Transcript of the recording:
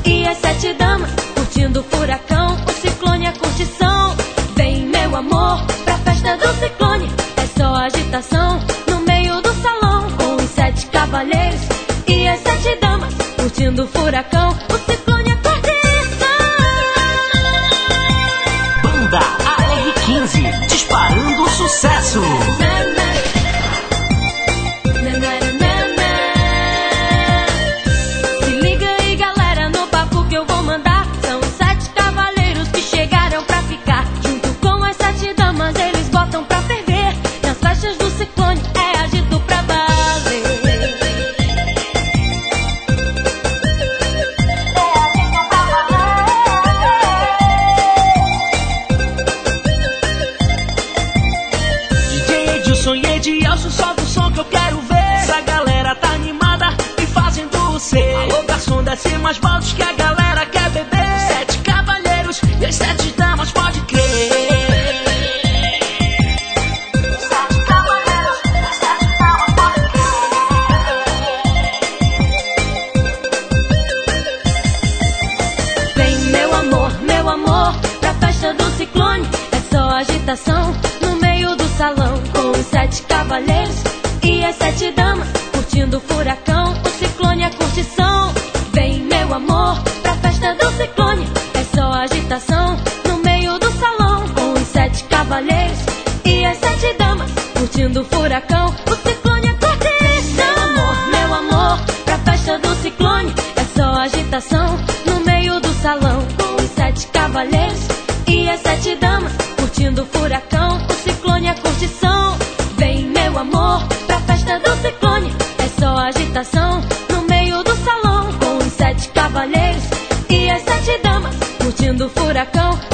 e as 7 damas curtindo o furacão. O ciclone é curtição. Vem, meu amor, pra festa do ciclone. É só agitação no meio do salão, com os 7 cavalheiros e as 7 damas curtindo o furacão. O ciclone é curtição. Banda AR15, disparando sucesso. Se liga aí, galera, no papo que eu vou mandar. São 7 cavaleiros que chegaram pra ficar. Junto com as 7 damas, eles botam pra ferver. Nas festas do ciclone é agito pra valer. DJ Edilson e Edielson, sobe o som que eu quero ver. Essa galera tá animada e fazendo o C. Alô, garçom, desce mais baldes que a galera quer beber. 7 cavalheiros e as 7 damas, pode crer. 7 cavalheiros e as 7 damas, pode crer. Vem, meu amor, pra festa do ciclone. É só agitação no meio do salão, com os 7 cavaleiros e as 7 damas curtindo o furacão. O ciclone é curtição. Vem, meu amor, pra festa do ciclone. É só agitação no meio do salão, com os 7 cavaleiros e as 7 damas curtindo o furacão. O ciclone é curtição. Meu amor, pra festa do ciclone. É só agitação no meio do salão, com os 7 cavaleiros e as 7 damas curtindo o furacão. O ciclone é curtição. Vem, meu amor, pra festa do ciclone. É só agitação no meio do salão, com os 7 cavaleiros e as 7 damas curtindo o furacão.